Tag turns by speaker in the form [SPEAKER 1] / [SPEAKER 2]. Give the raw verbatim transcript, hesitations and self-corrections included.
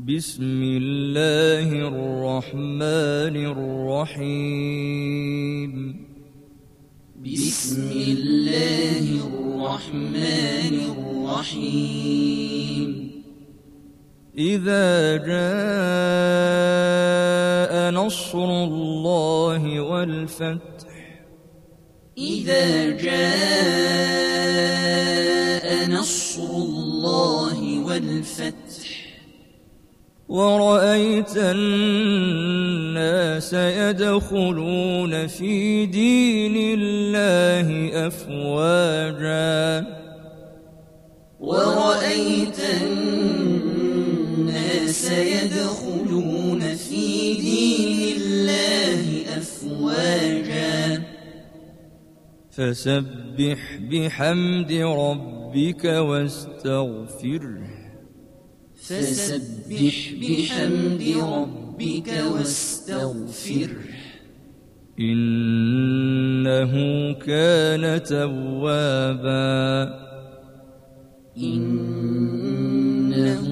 [SPEAKER 1] بسم الله الرحمن الرحيم
[SPEAKER 2] بسم الله الرحمن الرحيم
[SPEAKER 1] إذا جاء نصر الله والفتح
[SPEAKER 2] إذا جاء نصر الله والفتح
[SPEAKER 1] ورأيت الناس يدخلون في دين الله أفواجا
[SPEAKER 2] ورأيت الناس يدخلون في دين الله أفواجا
[SPEAKER 1] فسبح بحمد ربك واستغفره
[SPEAKER 2] فسبح بحمد ربك واستغفره
[SPEAKER 1] إنه كان توابا
[SPEAKER 2] إنه